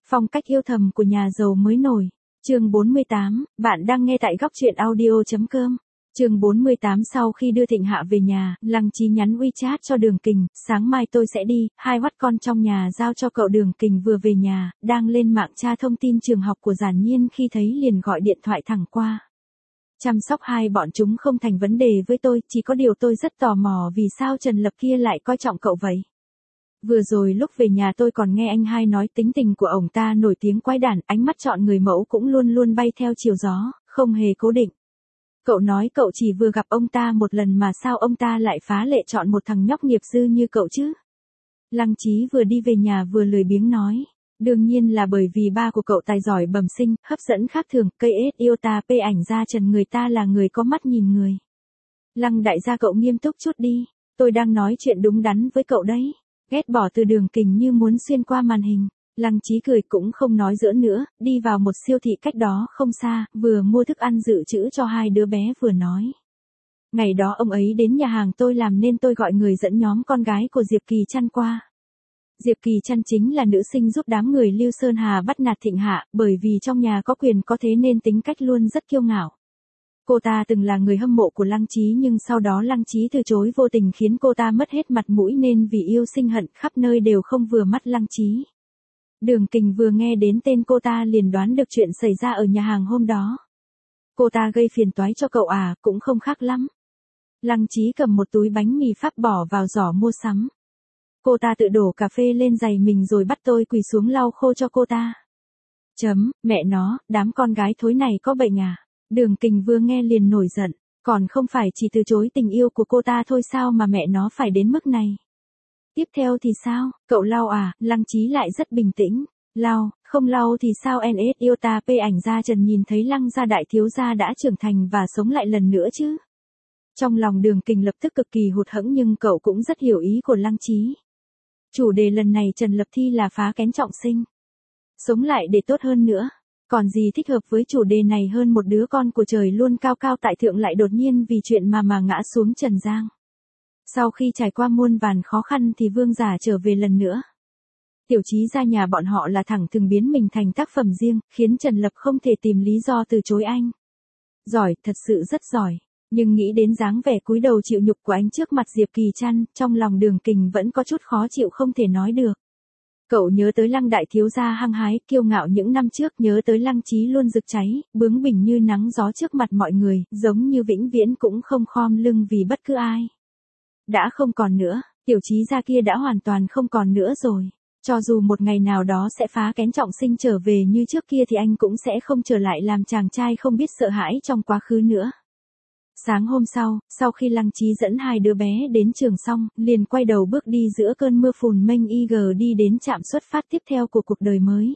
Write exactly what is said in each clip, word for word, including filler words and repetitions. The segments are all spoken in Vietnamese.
Phong cách yêu thầm của nhà giàu mới nổi. Chương bốn mươi tám, bạn đang nghe tại góc truyện audio.com. Chương bốn mươi tám Sau khi đưa Thịnh Hạ về nhà, Lăng Chí nhắn WeChat cho Đường Kình, sáng mai tôi sẽ đi, hai oắt con trong nhà giao cho cậu. Đường Kình vừa về nhà, đang lên mạng tra thông tin trường học của Giản Nhiên khi thấy liền gọi điện thoại thẳng qua. Chăm sóc hai bọn chúng không thành vấn đề với tôi, chỉ có điều tôi rất tò mò vì sao Trần Lập kia lại coi trọng cậu vậy. Vừa rồi lúc về nhà tôi còn nghe anh hai nói tính tình của ổng ta nổi tiếng quái đản, ánh mắt chọn người mẫu cũng luôn luôn bay theo chiều gió, không hề cố định. Cậu nói cậu chỉ vừa gặp ông ta một lần mà sao ông ta lại phá lệ chọn một thằng nhóc nghiệp dư như cậu chứ? Lăng Chí vừa đi về nhà vừa lười biếng nói. Đương nhiên là bởi vì ba của cậu tài giỏi bẩm sinh, hấp dẫn khác thường, cây ết yêu ta pê ảnh ra Trần, người ta là người có mắt nhìn người. Lăng đại gia cậu nghiêm túc chút đi, tôi đang nói chuyện đúng đắn với cậu đấy. Ghét bỏ từ Đường Kình như muốn xuyên qua màn hình. Lăng Chí cười cũng không nói giỡn nữa, đi vào một siêu thị cách đó không xa, vừa mua thức ăn dự trữ cho hai đứa bé vừa nói. Ngày đó ông ấy đến nhà hàng tôi làm nên tôi gọi người dẫn nhóm con gái của Diệp Kỳ Trăn qua. Diệp Kỳ Trăn chính là nữ sinh giúp đám người Lưu Sơn Hà bắt nạt Thịnh Hạ, bởi vì trong nhà có quyền có thế nên tính cách luôn rất kiêu ngạo. Cô ta từng là người hâm mộ của Lăng Chí nhưng sau đó Lăng Chí từ chối vô tình khiến cô ta mất hết mặt mũi nên vì yêu sinh hận khắp nơi đều không vừa mắt Lăng Chí. Đường Kình vừa nghe đến tên cô ta liền đoán được chuyện xảy ra ở nhà hàng hôm đó. Cô ta gây phiền toái cho cậu à, cũng không khác lắm. Lăng Chí cầm một túi bánh mì Pháp bỏ vào giỏ mua sắm. Cô ta tự đổ cà phê lên giày mình rồi bắt tôi quỳ xuống lau khô cho cô ta. Chấm, mẹ nó, đám con gái thối này có bệnh à? Đường Kình vừa nghe liền nổi giận, còn không phải chỉ từ chối tình yêu của cô ta thôi sao mà mẹ nó phải đến mức này. Tiếp theo thì sao, cậu lau à? Lăng Chí lại rất bình tĩnh. Lau, không lau thì sao? en ét yêu ta pê ảnh ra Trần nhìn thấy Lăng gia đại thiếu gia đã trưởng thành và sống lại lần nữa chứ. Trong lòng Đường Kình lập tức cực kỳ hụt hẫng nhưng cậu cũng rất hiểu ý của Lăng Chí. Chủ đề lần này Trần Lập thi là phá kén trọng sinh. Sống lại để tốt hơn nữa. Còn gì thích hợp với chủ đề này hơn một đứa con của trời luôn cao cao tại thượng lại đột nhiên vì chuyện mà mà ngã xuống trần gian. Sau khi trải qua muôn vàn khó khăn thì vương giả trở về lần nữa. Tiểu Chí ra nhà bọn họ là thẳng thừng biến mình thành tác phẩm riêng, khiến Trần Lập không thể tìm lý do từ chối anh. Giỏi, thật sự rất giỏi. Nhưng nghĩ đến dáng vẻ cúi đầu chịu nhục của anh trước mặt Diệp Kỳ Trăn, trong lòng Đường Kình vẫn có chút khó chịu không thể nói được. Cậu nhớ tới Lăng đại thiếu gia hăng hái, kiêu ngạo những năm trước, nhớ tới Lăng Chí luôn rực cháy, bướng bỉnh như nắng gió trước mặt mọi người, giống như vĩnh viễn cũng không khom lưng vì bất cứ ai. Đã không còn nữa, Tiểu Chí gia kia đã hoàn toàn không còn nữa rồi. Cho dù một ngày nào đó sẽ phá kén trọng sinh trở về như trước kia thì anh cũng sẽ không trở lại làm chàng trai không biết sợ hãi trong quá khứ nữa. Sáng hôm sau, sau khi Lăng Chí dẫn hai đứa bé đến trường xong, liền quay đầu bước đi giữa cơn mưa phùn mênh y gờ đi đến trạm xuất phát tiếp theo của cuộc đời mới.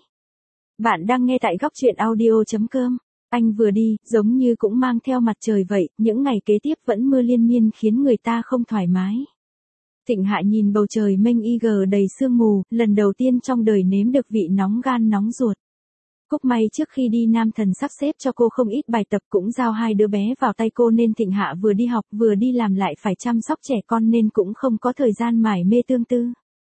Bạn đang nghe tại góc truyện audio.com. Anh vừa đi, giống như cũng mang theo mặt trời vậy, những ngày kế tiếp vẫn mưa liên miên khiến người ta không thoải mái. Thịnh Hạ nhìn bầu trời mênh y gờ đầy sương mù, lần đầu tiên trong đời nếm được vị nóng gan nóng ruột. Cúc may trước khi đi Nam Thần sắp xếp cho cô không ít bài tập cũng giao hai đứa bé vào tay cô nên Thịnh Hạ vừa đi học vừa đi làm lại phải chăm sóc trẻ con nên cũng không có thời gian mải mê tương tư.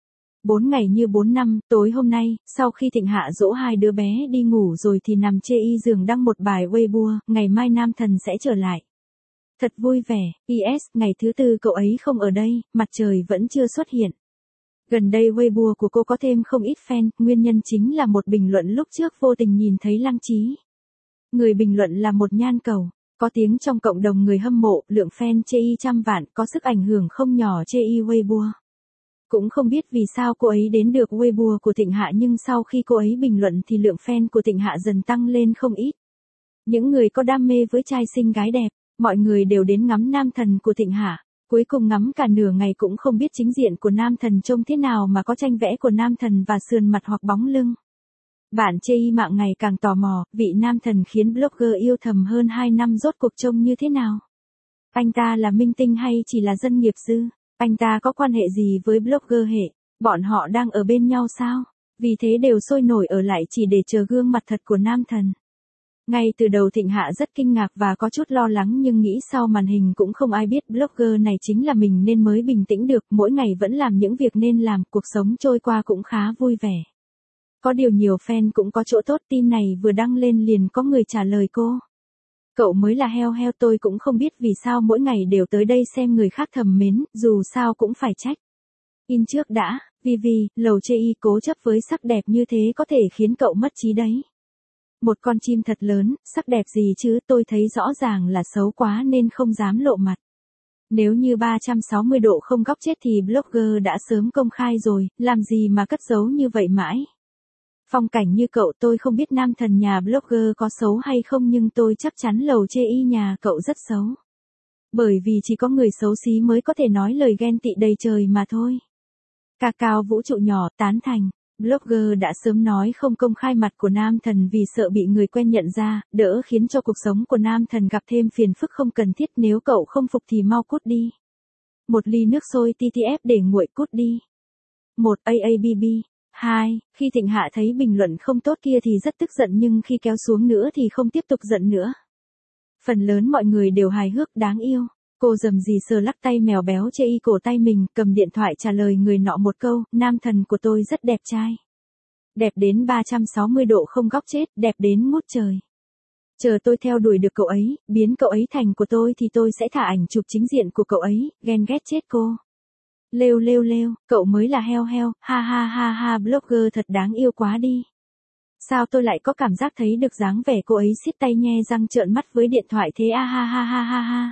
Bốn ngày như bốn năm, tối hôm nay, sau khi Thịnh Hạ dỗ hai đứa bé đi ngủ rồi thì nằm chê y giường đăng một bài Weibo, ngày mai Nam Thần sẽ trở lại. Thật vui vẻ, pê ét, ngày thứ tư cậu ấy không ở đây, mặt trời vẫn chưa xuất hiện. Gần đây Weibo của cô có thêm không ít fan, nguyên nhân chính là một bình luận lúc trước vô tình nhìn thấy Lăng Chí. Người bình luận là một nhan cầu, có tiếng trong cộng đồng người hâm mộ, lượng fan chê y trăm vạn, có sức ảnh hưởng không nhỏ chê y Weibo. Cũng không biết vì sao cô ấy đến được Weibo của Thịnh Hạ nhưng sau khi cô ấy bình luận thì lượng fan của Thịnh Hạ dần tăng lên không ít. Những người có đam mê với trai xinh gái đẹp, mọi người đều đến ngắm Nam Thần của Thịnh Hạ. Cuối cùng ngắm cả nửa ngày cũng không biết chính diện của Nam Thần trông thế nào mà có tranh vẽ của Nam Thần và sườn mặt hoặc bóng lưng. Bạn chê y mạng ngày càng tò mò, vị Nam Thần khiến blogger yêu thầm hơn hai năm rốt cuộc trông như thế nào? Anh ta là minh tinh hay chỉ là dân nghiệp dư? Anh ta có quan hệ gì với blogger hệ? Bọn họ đang ở bên nhau sao? Vì thế đều sôi nổi ở lại chỉ để chờ gương mặt thật của Nam Thần. Ngay từ đầu Thịnh Hạ rất kinh ngạc và có chút lo lắng nhưng nghĩ sau màn hình cũng không ai biết blogger này chính là mình nên mới bình tĩnh được, mỗi ngày vẫn làm những việc nên làm, cuộc sống trôi qua cũng khá vui vẻ. Có điều nhiều fan cũng có chỗ tốt, tin này vừa đăng lên liền có người trả lời cô. Cậu mới là heo heo, tôi cũng không biết vì sao mỗi ngày đều tới đây xem người khác thầm mến, dù sao cũng phải trách. In trước đã, vì vì, lầu chê y cố chấp với sắc đẹp như thế có thể khiến cậu mất trí đấy. Một con chim thật lớn, sắc đẹp gì chứ, tôi thấy rõ ràng là xấu quá nên không dám lộ mặt. Nếu như ba trăm sáu mươi độ không góc chết thì blogger đã sớm công khai rồi, làm gì mà cất giấu như vậy mãi. Phong cảnh như cậu, tôi không biết nam thần nhà blogger có xấu hay không nhưng tôi chắc chắn lầu chê y nhà cậu rất xấu. Bởi vì chỉ có người xấu xí mới có thể nói lời ghen tị đầy trời mà thôi. Ca cao vũ trụ nhỏ, tán thành. Blogger đã sớm nói không công khai mặt của nam thần vì sợ bị người quen nhận ra, đỡ khiến cho cuộc sống của nam thần gặp thêm phiền phức không cần thiết, nếu cậu không phục thì mau cút đi. Một ly nước sôi tê tê ép để nguội, cút đi. Một a a b b. Hai, khi Thịnh Hạ thấy bình luận không tốt kia thì rất tức giận nhưng khi kéo xuống nữa thì không tiếp tục giận nữa. Phần lớn mọi người đều hài hước đáng yêu. Cô rầm rì sờ lắc tay mèo béo chê y cổ tay mình, cầm điện thoại trả lời người nọ một câu, nam thần của tôi rất đẹp trai. Đẹp đến ba trăm sáu mươi độ không góc chết, đẹp đến ngút trời. Chờ tôi theo đuổi được cậu ấy, biến cậu ấy thành của tôi thì tôi sẽ thả ảnh chụp chính diện của cậu ấy, ghen ghét chết cô. Lêu lêu lêu, cậu mới là heo heo, ha ha ha ha, blogger thật đáng yêu quá đi. Sao tôi lại có cảm giác thấy được dáng vẻ cô ấy siết tay nhe răng trợn mắt với điện thoại thế, a ha ha ha ha ha.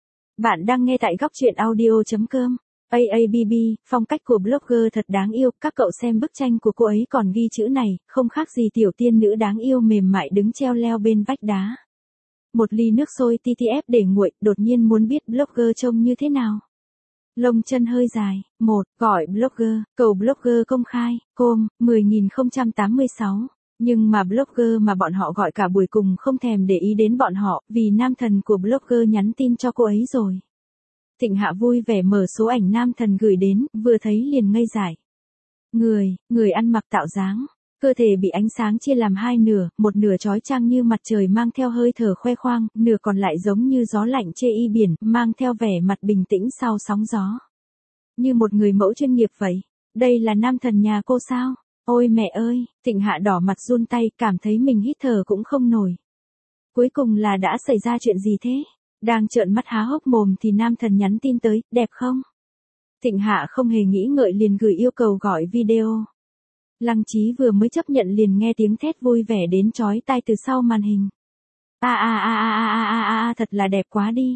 Bạn đang nghe tại góc truyện audio chấm com. a a b b, phong cách của blogger thật đáng yêu, các cậu xem bức tranh của cô ấy còn ghi chữ này, không khác gì tiểu tiên nữ đáng yêu mềm mại đứng treo leo bên vách đá. Một ly nước sôi tê tê ép để nguội, đột nhiên muốn biết blogger trông như thế nào. Lông chân hơi dài, một, gọi blogger, cầu blogger công khai, com, mười nghìn không trăm tám mươi sáu. Nhưng mà blogger mà bọn họ gọi cả buổi cùng không thèm để ý đến bọn họ, vì nam thần của blogger nhắn tin cho cô ấy rồi. Thịnh Hạ vui vẻ mở số ảnh nam thần gửi đến, vừa thấy liền ngây dại. Người, người ăn mặc tạo dáng, cơ thể bị ánh sáng chia làm hai nửa, một nửa chói chang như mặt trời mang theo hơi thở khoe khoang, nửa còn lại giống như gió lạnh chê y biển, mang theo vẻ mặt bình tĩnh sau sóng gió. Như một người mẫu chuyên nghiệp vậy. Đây là nam thần nhà cô sao? Ôi mẹ ơi, Thịnh Hạ đỏ mặt run tay, cảm thấy mình hít thở cũng không nổi. Cuối cùng là đã xảy ra chuyện gì thế? Đang trợn mắt há hốc mồm thì nam thần nhắn tin tới, đẹp không? Thịnh Hạ không hề nghĩ ngợi liền gửi yêu cầu gọi video. Lăng Chí vừa mới chấp nhận liền nghe tiếng thét vui vẻ đến chói tai từ sau màn hình. A a a a a a a a, thật là đẹp quá đi.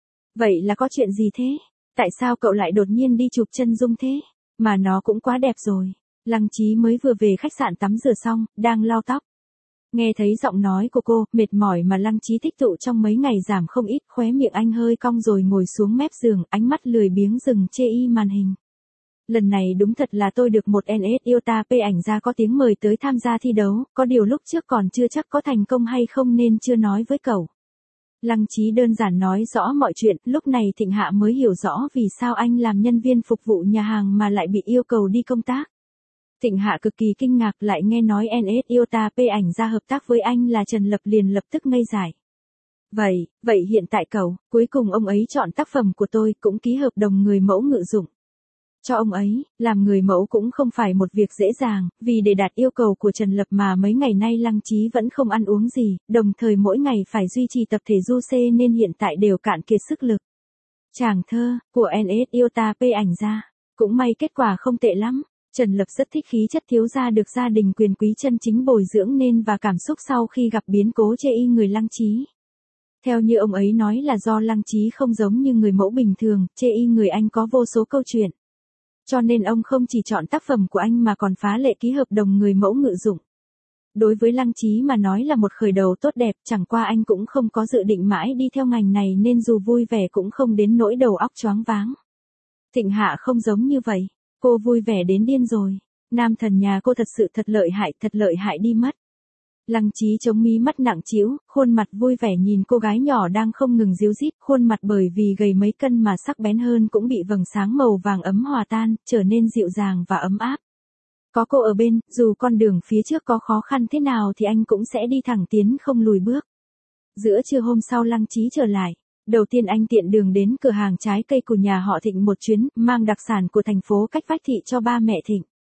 Vậy là có chuyện gì thế? Tại sao cậu lại đột nhiên đi chụp chân dung thế? Mà nó cũng quá đẹp rồi. Lăng Chí mới vừa về khách sạn tắm rửa xong, đang lau tóc. Nghe thấy giọng nói của cô, mệt mỏi mà Lăng Chí tích tụ trong mấy ngày giảm không ít, khóe miệng anh hơi cong rồi ngồi xuống mép giường, ánh mắt lười biếng dừng chê y màn hình. Lần này đúng thật là tôi được một en ét Iota P ảnh ra có tiếng mời tới tham gia thi đấu, có điều lúc trước còn chưa chắc có thành công hay không nên chưa nói với cậu. Lăng Chí đơn giản nói rõ mọi chuyện, lúc này Thịnh Hạ mới hiểu rõ vì sao anh làm nhân viên phục vụ nhà hàng mà lại bị yêu cầu đi công tác. Thịnh Hạ cực kỳ kinh ngạc, lại nghe nói en ét Iota P ảnh ra hợp tác với anh là Trần Lập liền lập tức ngây dại. Vậy, vậy hiện tại cậu, cuối cùng ông ấy chọn tác phẩm của tôi, cũng ký hợp đồng người mẫu ngự dụng. Cho ông ấy, làm người mẫu cũng không phải một việc dễ dàng, vì để đạt yêu cầu của Trần Lập mà mấy ngày nay Lăng Chí vẫn không ăn uống gì, đồng thời mỗi ngày phải duy trì tập thể du xê nên hiện tại đều cạn kiệt sức lực. Chàng thơ, của en ét Iota P ảnh ra, cũng may kết quả không tệ lắm. Trần Lập rất thích khí chất thiếu gia được gia đình quyền quý chân chính bồi dưỡng nên và cảm xúc sau khi gặp biến cố chê y người Lăng Chí. Theo như ông ấy nói là do Lăng Chí không giống như người mẫu bình thường, chê y người anh có vô số câu chuyện. Cho nên ông không chỉ chọn tác phẩm của anh mà còn phá lệ ký hợp đồng người mẫu ngự dụng. Đối với Lăng Chí mà nói là một khởi đầu tốt đẹp, chẳng qua anh cũng không có dự định mãi đi theo ngành này nên dù vui vẻ cũng không đến nỗi đầu óc choáng váng. Thịnh Hạ không giống như vậy. Cô vui vẻ đến điên rồi. Nam thần nhà cô thật sự thật lợi hại, thật lợi hại đi mất. Lăng Chí chống mí mắt nặng trĩu, khuôn mặt vui vẻ nhìn cô gái nhỏ đang không ngừng ríu rít, khuôn mặt bởi vì gầy mấy cân mà sắc bén hơn cũng bị vầng sáng màu vàng ấm hòa tan, trở nên dịu dàng và ấm áp. Có cô ở bên, dù con đường phía trước có khó khăn thế nào thì anh cũng sẽ đi thẳng tiến không lùi bước. Giữa trưa hôm sau Lăng Chí trở lại. Đầu tiên anh tiện đường đến cửa hàng trái cây của nhà họ Thịnh một chuyến, mang đặc sản của thành phố cách vách thị cho ba mẹ Thịnh.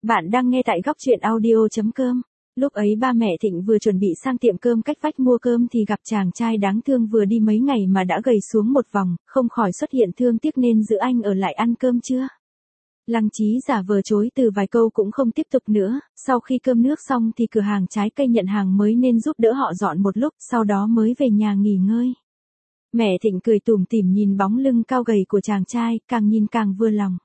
Bạn đang nghe tại góc truyện audio chấm com. Lúc ấy ba mẹ Thịnh vừa chuẩn bị sang tiệm cơm cách vách mua cơm thì gặp chàng trai đáng thương vừa đi mấy ngày mà đã gầy xuống một vòng, không khỏi xuất hiện thương tiếc nên giữ anh ở lại ăn cơm chưa. Lăng Chí giả vờ chối từ vài câu cũng không tiếp tục nữa, sau khi cơm nước xong thì cửa hàng trái cây nhận hàng mới nên giúp đỡ họ dọn một lúc, sau đó mới về nhà nghỉ ngơi. Mẹ Thịnh cười tủm tỉm nhìn bóng lưng cao gầy của chàng trai, càng nhìn càng vừa lòng.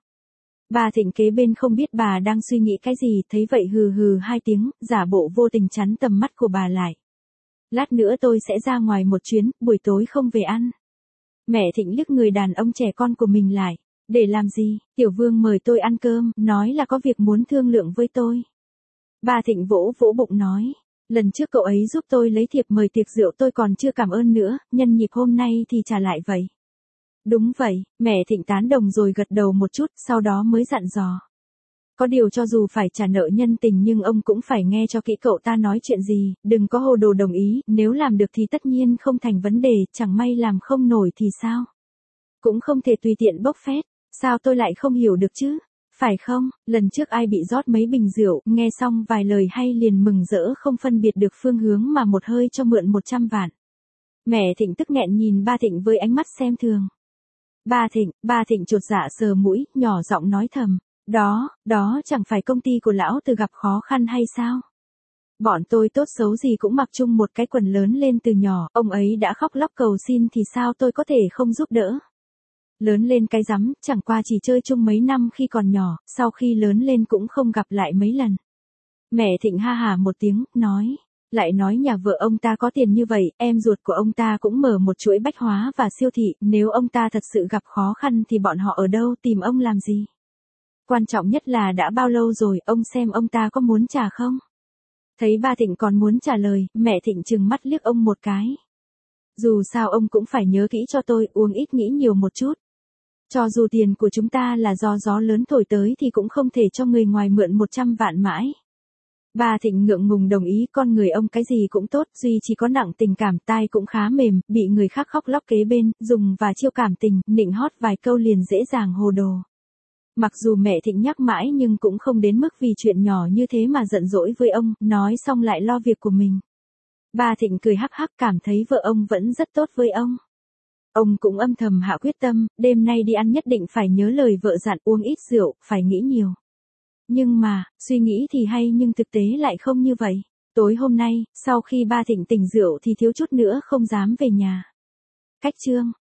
Bà Thịnh kế bên không biết bà đang suy nghĩ cái gì, thấy vậy hừ hừ hai tiếng, giả bộ vô tình chắn tầm mắt của bà lại. Lát nữa tôi sẽ ra ngoài một chuyến, buổi tối không về ăn. Mẹ Thịnh liếc người đàn ông trẻ con của mình lại. Để làm gì, Tiểu Vương mời tôi ăn cơm, nói là có việc muốn thương lượng với tôi. Bà Thịnh vỗ vỗ bụng nói. Lần trước cậu ấy giúp tôi lấy thiệp mời tiệc rượu tôi còn chưa cảm ơn nữa, nhân nhịp hôm nay thì trả lại vậy. Đúng vậy, mẹ Thịnh tán đồng rồi gật đầu một chút, sau đó mới dặn dò. Có điều cho dù phải trả nợ nhân tình nhưng ông cũng phải nghe cho kỹ cậu ta nói chuyện gì, đừng có hồ đồ đồng ý, nếu làm được thì tất nhiên không thành vấn đề, chẳng may làm không nổi thì sao? Cũng không thể tùy tiện bốc phét, sao tôi lại không hiểu được chứ? Phải không, lần trước ai bị rót mấy bình rượu, nghe xong vài lời hay liền mừng rỡ không phân biệt được phương hướng mà một hơi cho mượn một trăm vạn. Mẹ Thịnh tức nghẹn nhìn ba Thịnh với ánh mắt xem thường. Ba Thịnh, ba Thịnh chột dạ sờ mũi, nhỏ giọng nói thầm, đó, đó chẳng phải công ty của lão Từ gặp khó khăn hay sao? Bọn tôi tốt xấu gì cũng mặc chung một cái quần lớn lên từ nhỏ, ông ấy đã khóc lóc cầu xin thì sao tôi có thể không giúp đỡ? Lớn lên cái rắm, chẳng qua chỉ chơi chung mấy năm khi còn nhỏ, sau khi lớn lên cũng không gặp lại mấy lần. Mẹ Thịnh ha hà một tiếng, nói. Lại nói nhà vợ ông ta có tiền như vậy, em ruột của ông ta cũng mở một chuỗi bách hóa và siêu thị, nếu ông ta thật sự gặp khó khăn thì bọn họ ở đâu tìm ông làm gì? Quan trọng nhất là đã bao lâu rồi, ông xem ông ta có muốn trả không? Thấy ba Thịnh còn muốn trả lời, mẹ Thịnh trừng mắt liếc ông một cái. Dù sao ông cũng phải nhớ kỹ cho tôi, uống ít nghĩ nhiều một chút. Cho dù tiền của chúng ta là do gió lớn thổi tới thì cũng không thể cho người ngoài mượn một trăm vạn mãi. Bà Thịnh ngượng ngùng đồng ý, con người ông cái gì cũng tốt, duy chỉ có nặng tình cảm, tai cũng khá mềm, bị người khác khóc lóc kế bên, dùng và chiêu cảm tình, nịnh hót vài câu liền dễ dàng hồ đồ. Mặc dù mẹ Thịnh nhắc mãi nhưng cũng không đến mức vì chuyện nhỏ như thế mà giận dỗi với ông, nói xong lại lo việc của mình. Bà Thịnh cười hắc hắc cảm thấy vợ ông vẫn rất tốt với ông. Ông cũng âm thầm hạ quyết tâm, đêm nay đi ăn nhất định phải nhớ lời vợ dặn, uống ít rượu, phải nghĩ nhiều. Nhưng mà, suy nghĩ thì hay nhưng thực tế lại không như vậy. Tối hôm nay, sau khi ba Thịnh tỉnh rượu thì thiếu chút nữa không dám về nhà. Cách chương